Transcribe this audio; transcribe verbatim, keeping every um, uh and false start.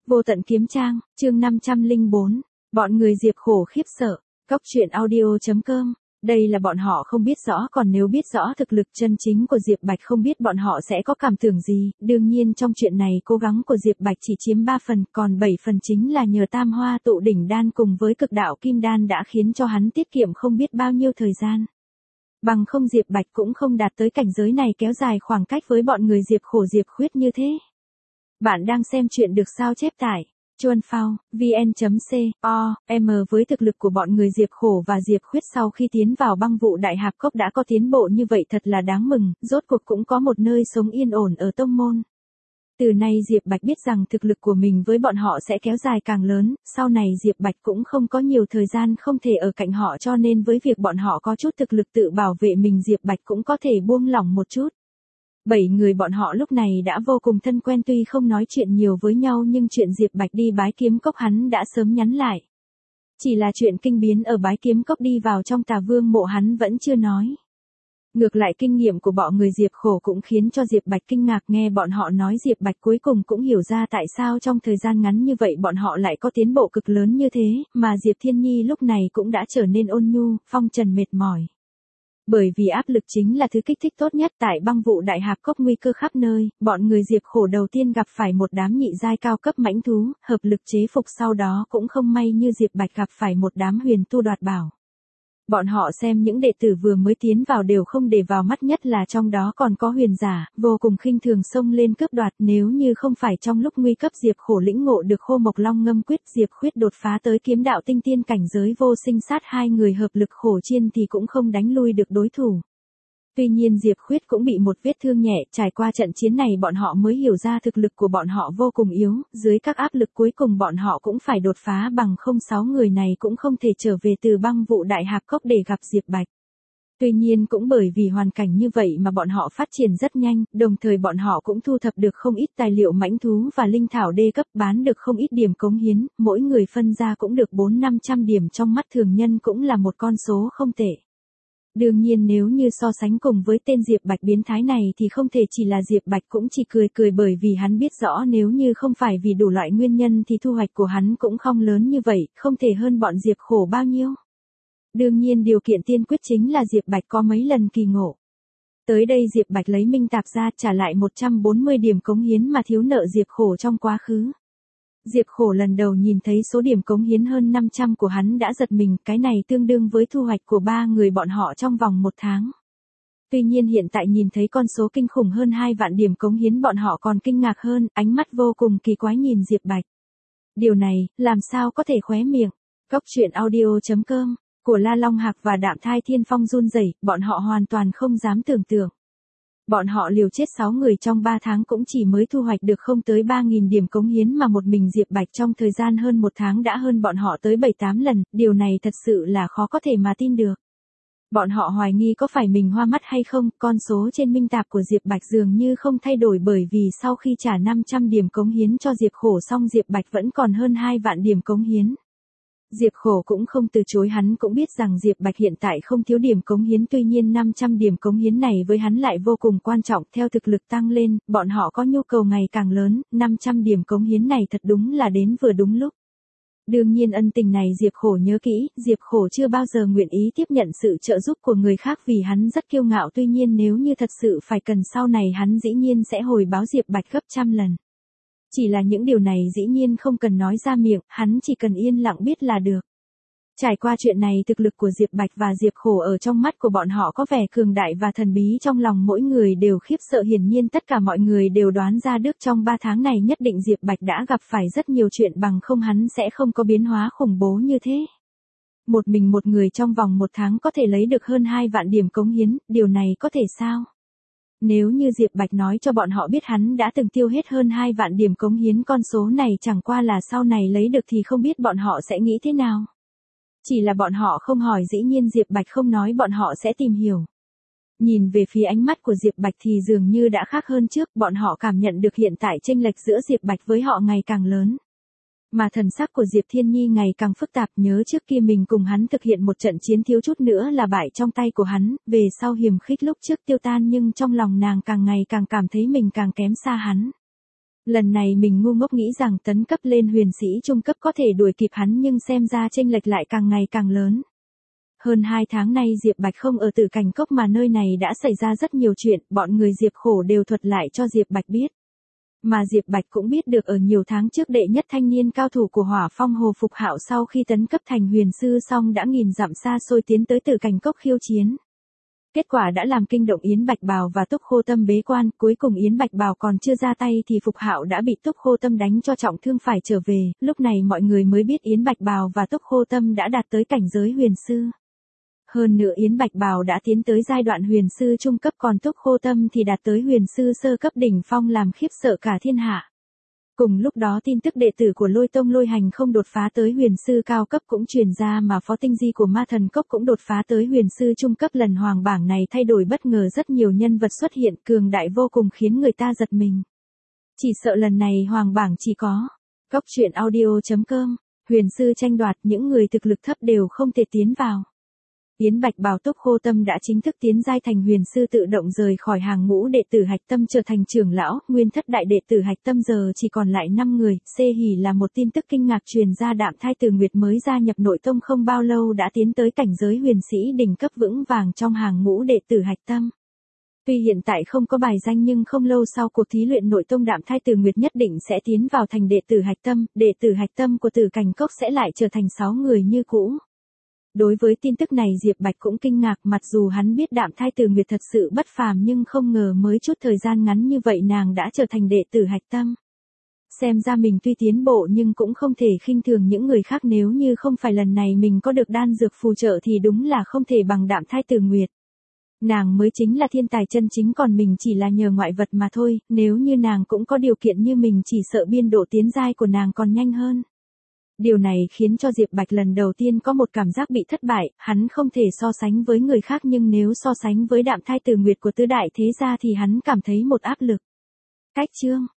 Vô tận kiếm trang, chương năm trăm lẻ bốn. Bọn người Diệp Khổ khiếp sợ. Cốc truyện audio chấm com. Đây là bọn họ không biết rõ, còn nếu biết rõ thực lực chân chính của Diệp Bạch không biết bọn họ sẽ có cảm tưởng gì. Đương nhiên trong chuyện này cố gắng của Diệp Bạch chỉ chiếm ba phần, còn bảy phần chính là nhờ tam hoa tụ đỉnh đan cùng với cực đạo kim đan đã khiến cho hắn tiết kiệm không biết bao nhiêu thời gian. Bằng không Diệp Bạch cũng không đạt tới cảnh giới này kéo dài khoảng cách với bọn người Diệp Khổ Diệp Khuyết như thế. Bạn đang xem chuyện được sao chép tải chuan phao vn chấm com với thực lực của bọn người Diệp Khổ và Diệp Khuyết sau khi tiến vào băng vụ đại hạp cốc đã có tiến bộ như vậy thật là đáng mừng, rốt cuộc cũng có một nơi sống yên ổn ở tông môn. Từ nay Diệp Bạch biết rằng thực lực của mình với bọn họ sẽ kéo dài càng lớn, sau này Diệp Bạch cũng không có nhiều thời gian không thể ở cạnh họ, cho nên với việc bọn họ có chút thực lực tự bảo vệ mình Diệp Bạch cũng có thể buông lỏng một chút. Bảy người bọn họ lúc này đã vô cùng thân quen, tuy không nói chuyện nhiều với nhau nhưng chuyện Diệp Bạch đi bái kiếm cốc hắn đã sớm nhắn lại. Chỉ là chuyện kinh biến ở bái kiếm cốc đi vào trong Tà Vương mộ hắn vẫn chưa nói. Ngược lại kinh nghiệm của bọn người Diệp Khổ cũng khiến cho Diệp Bạch kinh ngạc, nghe bọn họ nói Diệp Bạch cuối cùng cũng hiểu ra tại sao trong thời gian ngắn như vậy bọn họ lại có tiến bộ cực lớn như thế, mà Diệp Thiên Nhi lúc này cũng đã trở nên ôn nhu, phong trần mệt mỏi. Bởi vì áp lực chính là thứ kích thích tốt nhất tại băng vụ đại hạp cốc, nguy cơ khắp nơi, bọn người Diệp Khổ đầu tiên gặp phải một đám nhị giai cao cấp mãnh thú, hợp lực chế phục, sau đó cũng không may như Diệp Bạch gặp phải một đám huyền tu đoạt bảo. Bọn họ xem những đệ tử vừa mới tiến vào đều không để vào mắt, nhất là trong đó còn có huyền giả, vô cùng khinh thường xông lên cướp đoạt, nếu như không phải trong lúc nguy cấp Diệp Khổ lĩnh ngộ được Khô Mộc Long Ngâm Quyết, Diệp Khuyết đột phá tới kiếm đạo tinh tiên cảnh giới vô sinh sát, hai người hợp lực khổ chiên thì cũng không đánh lui được đối thủ. Tuy nhiên Diệp Khuyết cũng bị một vết thương nhẹ, trải qua trận chiến này bọn họ mới hiểu ra thực lực của bọn họ vô cùng yếu, dưới các áp lực cuối cùng bọn họ cũng phải đột phá, bằng không sáu người này cũng không thể trở về từ băng vụ đại hạp cốc để gặp Diệp Bạch. Tuy nhiên cũng bởi vì hoàn cảnh như vậy mà bọn họ phát triển rất nhanh, đồng thời bọn họ cũng thu thập được không ít tài liệu mãnh thú và linh thảo đê cấp, bán được không ít điểm cống hiến, mỗi người phân ra cũng được bốn năm trăm điểm, trong mắt thường nhân cũng là một con số không tệ. Đương nhiên nếu như so sánh cùng với tên Diệp Bạch biến thái này thì không thể chỉ là Diệp Bạch cũng chỉ cười cười, bởi vì hắn biết rõ nếu như không phải vì đủ loại nguyên nhân thì thu hoạch của hắn cũng không lớn như vậy, không thể hơn bọn Diệp Khổ bao nhiêu. Đương nhiên điều kiện tiên quyết chính là Diệp Bạch có mấy lần kỳ ngộ. Tới đây Diệp Bạch lấy minh tạp ra trả lại một trăm bốn mươi điểm cống hiến mà thiếu nợ Diệp Khổ trong quá khứ. Diệp Khổ lần đầu nhìn thấy số điểm cống hiến hơn năm trăm của hắn đã giật mình, cái này tương đương với thu hoạch của ba người bọn họ trong vòng một tháng. Tuy nhiên hiện tại nhìn thấy con số kinh khủng hơn hai vạn điểm cống hiến bọn họ còn kinh ngạc hơn, ánh mắt vô cùng kỳ quái nhìn Diệp Bạch. Điều này, làm sao có thể khóe miệng. Cốc truyện audio chấm com, của La Long Hạc và Đạm Thai Thiên Phong run rẩy, bọn họ hoàn toàn không dám tưởng tượng. Bọn họ liều chết sáu người trong ba tháng cũng chỉ mới thu hoạch được không tới ba nghìn điểm cống hiến, mà một mình Diệp Bạch trong thời gian hơn một tháng đã hơn bọn họ tới bảy tám lần, điều này thật sự là khó có thể mà tin được. Bọn họ hoài nghi có phải mình hoa mắt hay không, con số trên minh tạp của Diệp Bạch dường như không thay đổi, bởi vì sau khi trả năm trăm điểm cống hiến cho Diệp Khổ xong Diệp Bạch vẫn còn hơn hai vạn điểm cống hiến. Diệp Khổ cũng không từ chối, hắn cũng biết rằng Diệp Bạch hiện tại không thiếu điểm cống hiến, tuy nhiên năm trăm điểm cống hiến này với hắn lại vô cùng quan trọng, theo thực lực tăng lên, bọn họ có nhu cầu ngày càng lớn, năm trăm điểm cống hiến này thật đúng là đến vừa đúng lúc. Đương nhiên ân tình này Diệp Khổ nhớ kỹ, Diệp Khổ chưa bao giờ nguyện ý tiếp nhận sự trợ giúp của người khác vì hắn rất kiêu ngạo, tuy nhiên nếu như thật sự phải cần sau này hắn dĩ nhiên sẽ hồi báo Diệp Bạch gấp trăm lần. Chỉ là những điều này dĩ nhiên không cần nói ra miệng, hắn chỉ cần yên lặng biết là được. Trải qua chuyện này thực lực của Diệp Bạch và Diệp Khổ ở trong mắt của bọn họ có vẻ cường đại và thần bí, trong lòng mỗi người đều khiếp sợ, hiển nhiên tất cả mọi người đều đoán ra được trong ba tháng này nhất định Diệp Bạch đã gặp phải rất nhiều chuyện, bằng không hắn sẽ không có biến hóa khủng bố như thế. Một mình một người trong vòng một tháng có thể lấy được hơn hai vạn điểm cống hiến, điều này có thể sao? Nếu như Diệp Bạch nói cho bọn họ biết hắn đã từng tiêu hết hơn hai vạn điểm cống hiến, con số này chẳng qua là sau này lấy được thì không biết bọn họ sẽ nghĩ thế nào. Chỉ là bọn họ không hỏi, dĩ nhiên Diệp Bạch không nói bọn họ sẽ tìm hiểu. Nhìn về phía ánh mắt của Diệp Bạch thì dường như đã khác hơn trước, bọn họ cảm nhận được hiện tại chênh lệch giữa Diệp Bạch với họ ngày càng lớn. Mà thần sắc của Diệp Thiên Nhi ngày càng phức tạp, nhớ trước kia mình cùng hắn thực hiện một trận chiến thiếu chút nữa là bại trong tay của hắn, về sau hiềm khích lúc trước tiêu tan, nhưng trong lòng nàng càng ngày càng cảm thấy mình càng kém xa hắn. Lần này mình ngu ngốc nghĩ rằng tấn cấp lên huyền sĩ trung cấp có thể đuổi kịp hắn nhưng xem ra chênh lệch lại càng ngày càng lớn. Hơn hai tháng nay Diệp Bạch không ở Tử Cảnh Cốc mà nơi này đã xảy ra rất nhiều chuyện, bọn người Diệp khổ đều thuật lại cho Diệp Bạch biết. Mà Diệp Bạch cũng biết được ở nhiều tháng trước đệ nhất thanh niên cao thủ của Hỏa Phong Hồ Phục Hạo sau khi tấn cấp thành huyền sư xong đã nghìn dặm xa xôi tiến tới Tử Cảnh Cốc khiêu chiến. Kết quả đã làm kinh động Yến Bạch Bào và Túc Khô Tâm bế quan, cuối cùng Yến Bạch Bào còn chưa ra tay thì Phục Hạo đã bị Túc Khô Tâm đánh cho trọng thương phải trở về, lúc này mọi người mới biết Yến Bạch Bào và Túc Khô Tâm đã đạt tới cảnh giới huyền sư. Hơn nữa Yến Bạch Bào đã tiến tới giai đoạn huyền sư trung cấp còn Túc Khô Tâm thì đạt tới huyền sư sơ cấp đỉnh phong làm khiếp sợ cả thiên hạ. Cùng lúc đó tin tức đệ tử của Lôi Tông Lôi Hành không đột phá tới huyền sư cao cấp cũng truyền ra mà Phó Tinh Di của Ma Thần Cốc cũng đột phá tới huyền sư trung cấp. Lần hoàng bảng này thay đổi bất ngờ, rất nhiều nhân vật xuất hiện cường đại vô cùng khiến người ta giật mình. Chỉ sợ lần này hoàng bảng chỉ có Cốc Truyện Audio chấm com, huyền sư tranh đoạt, những người thực lực thấp đều không thể tiến vào. Yến Bạch Bào Túc Khô Tâm đã chính thức tiến giai thành huyền sư, tự động rời khỏi hàng ngũ đệ tử Hạch Tâm trở thành trưởng lão. Nguyên thất đại đệ tử Hạch Tâm giờ chỉ còn lại năm người. Xê hỉ là một tin tức kinh ngạc truyền ra, Đạm Thai Từ Nguyệt mới gia nhập nội tông không bao lâu đã tiến tới cảnh giới huyền sĩ đỉnh cấp vững vàng trong hàng ngũ đệ tử Hạch Tâm. Tuy hiện tại không có bài danh nhưng không lâu sau cuộc thí luyện nội tông Đạm Thai Từ Nguyệt nhất định sẽ tiến vào thành đệ tử Hạch Tâm. Đệ tử Hạch Tâm của Tử Cảnh Cốc sẽ lại trở thành sáu người như cũ. Đối với tin tức này Diệp Bạch cũng kinh ngạc, mặc dù hắn biết Đạm Thai Từ Nguyệt thật sự bất phàm nhưng không ngờ mới chút thời gian ngắn như vậy nàng đã trở thành đệ tử Hạch Tâm. Xem ra mình tuy tiến bộ nhưng cũng không thể khinh thường những người khác, nếu như không phải lần này mình có được đan dược phù trợ thì đúng là không thể bằng Đạm Thai Từ Nguyệt. Nàng mới chính là thiên tài chân chính, còn mình chỉ là nhờ ngoại vật mà thôi, nếu như nàng cũng có điều kiện như mình chỉ sợ biên độ tiến giai của nàng còn nhanh hơn. Điều này khiến cho Diệp Bạch lần đầu tiên có một cảm giác bị thất bại, hắn không thể so sánh với người khác nhưng nếu so sánh với Đạm Thai Từ Nguyệt của tứ đại thế gia thì hắn cảm thấy một áp lực. Cách chương